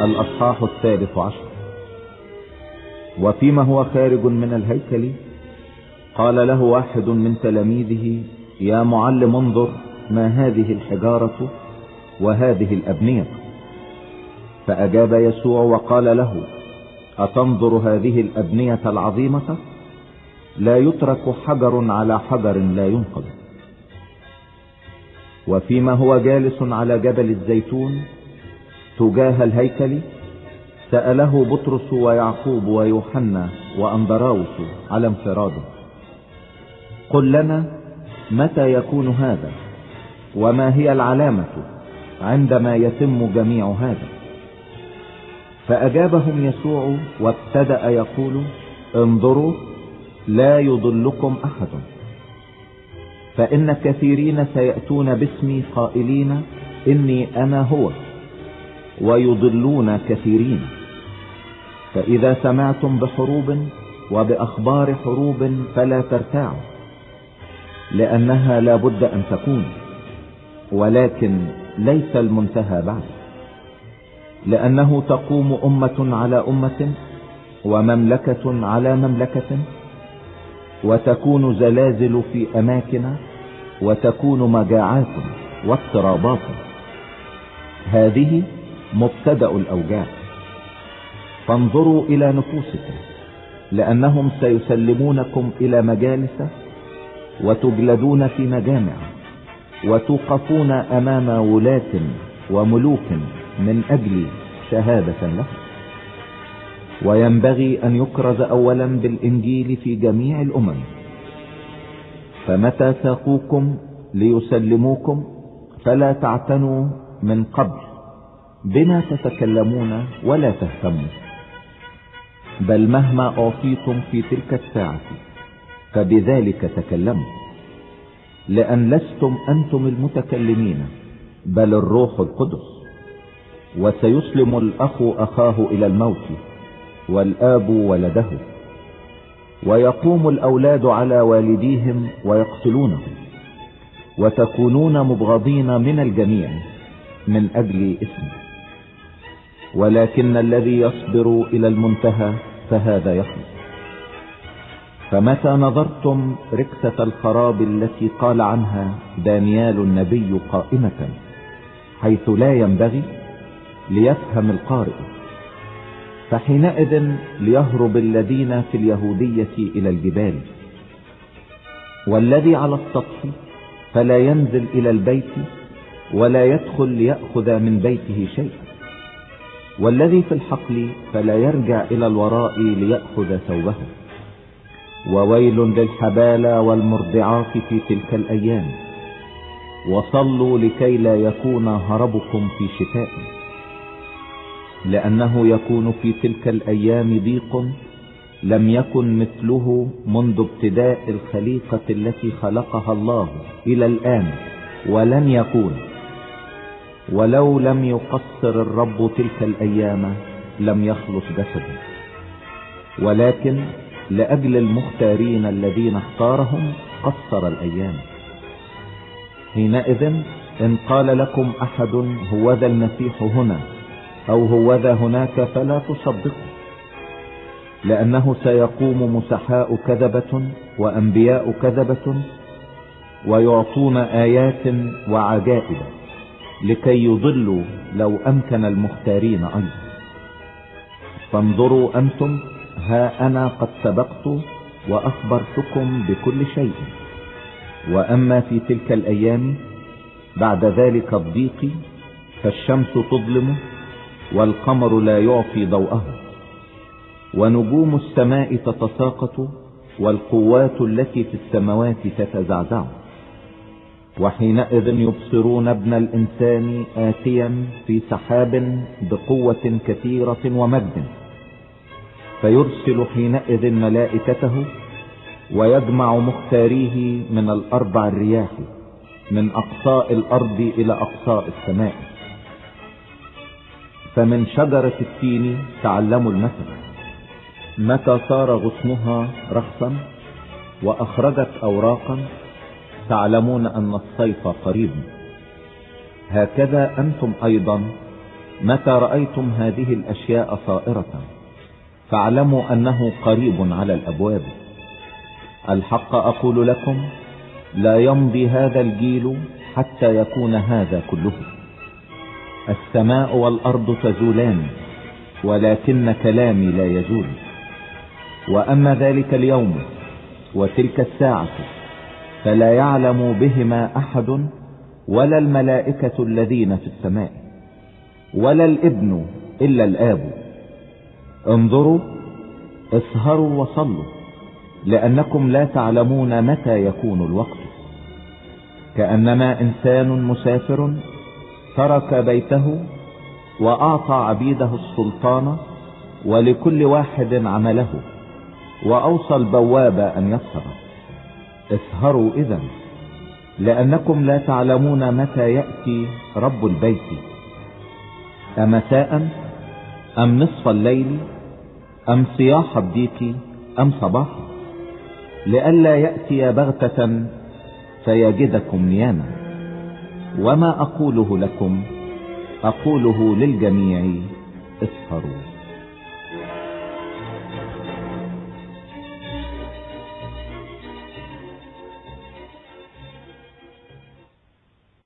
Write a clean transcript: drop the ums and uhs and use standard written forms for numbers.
الأصحاح 13. وفيما هو خارج من الهيكل قال له واحد من تلاميذه: يا معلم، انظر ما هذه الحجارة وهذه الأبنية. فأجاب يسوع وقال له: أتنظر هذه الأبنية العظيمة؟ لا يترك حجر على حجر لا ينقض. وفيما هو جالس على جبل الزيتون تجاه الهيكل سأله بطرس ويعقوب ويوحنا وأندراوس على انفراده: قل لنا متى يكون هذا، وما هي العلامة عندما يتم جميع هذا؟ فأجابهم يسوع وابتدأ يقول: انظروا لا يضلكم أحد، فإن كثيرين سيأتون باسمي قائلين إني أنا هو، ويضلون كثيرين. فإذا سمعتم بحروب وبأخبار حروب فلا ترتاعوا، لأنها لا بد أن تكون، ولكن ليس المنتهى بعد. لأنه تقوم أمة على أمة ومملكة على مملكة، وتكون زلازل في أماكن، وتكون مجاعات واضطرابات. هذه مبتدأ الأوجاع. فانظروا إلى نفوسكم، لأنهم سيسلمونكم إلى مجالس، وتجلدون في مجامع، وتوقفون أمام ولاة وملوك من أجل شهادة له. وينبغي أن يكرز أولا بالإنجيل في جميع الأمم. فمتى ساقوكم ليسلموكم فلا تعتنوا من قبل بما تتكلمون ولا تهتموا، بل مهما أعطيتم في تلك الساعة فبذلك تكلموا، لأن لستم أنتم المتكلمين بل الروح القدس. وسيسلم الأخ أخاه إلى الموت، والآب ولده، ويقوم الأولاد على والديهم ويقتلونهم، وتكونون مبغضين من الجميع من أجل اسمي، ولكن الذي يصبر إلى المنتهى فهذا يخلص. فمتى نظرتم ركسة الخراب التي قال عنها دانيال النبي قائمة حيث لا ينبغي، ليفهم القارئ، فحينئذ ليهرب الذين في اليهودية إلى الجبال، والذي على السطح فلا ينزل إلى البيت ولا يدخل ليأخذ من بيته شيئا، والذي في الحقل فلا يرجع إلى الوراء ليأخذ ثوبه. وويل للحبالى والمرضعات في تلك الأيام. وصلوا لكي لا يكون هربكم في شتاء، لأنه يكون في تلك الأيام ضيق لم يكن مثله منذ ابتداء الخليقة التي خلقها الله إلى الآن، ولن يكون، ولو لم يقصر الرب تلك الأيام لم يخلص جسده. ولكن لأجل المختارين الذين اختارهم قصر الأيام. حينئذ إن قال لكم أحد هوذا المسيح هنا أو هوذا هناك فلا تصدقوا، لأنه سيقوم مسحاء كذبة وأنبياء كذبة ويعطون آيات وعجائب لكي يضلوا لو أمكن المختارين أيضا. فانظروا أنتم، ها أنا قد سبقت وأخبرتكم بكل شيء. وأما في تلك الأيام بعد ذلك الضيق فالشمس تظلم والقمر لا يعطي ضوءه، ونجوم السماء تتساقط، والقوات التي في السماوات تتزعزع. وحينئذ يبصرون ابن الإنسان آتيا في سحاب بقوة كثيرة ومجد، فيرسل حينئذ ملائكته ويجمع مختاريه من الأربع الرياح من أقصاء الأرض إلى أقصاء السماء. فمن شجرة التين تعلموا المثل، متى صار غصنها رخصا وأخرجت أوراقا تعلمون أن الصيف قريب. هكذا أنتم أيضا متى رأيتم هذه الأشياء صائرة فاعلموا أنه قريب على الأبواب. الحق أقول لكم لا يمضي هذا الجيل حتى يكون هذا كله. السماء والأرض تزولان ولكن كلامي لا يزول. وأما ذلك اليوم وتلك الساعة فلا يعلم بهما أحد ولا الملائكة الذين في السماء ولا الابن إلا الآب. انظروا اسهروا وصلوا لأنكم لا تعلمون متى يكون الوقت. كأنما إنسان مسافر ترك بيته وأعطى عبيده السلطان ولكل واحد عمله وأوصى البواب أن يسهر. اسهروا إذن لأنكم لا تعلمون متى يأتي رب البيت، أمساء أم نصف الليل أم صياح الديك أم صباحا، لئلا يأتي بغتة فيجدكم نياما. وما أقوله لكم أقوله للجميع، اسهروا.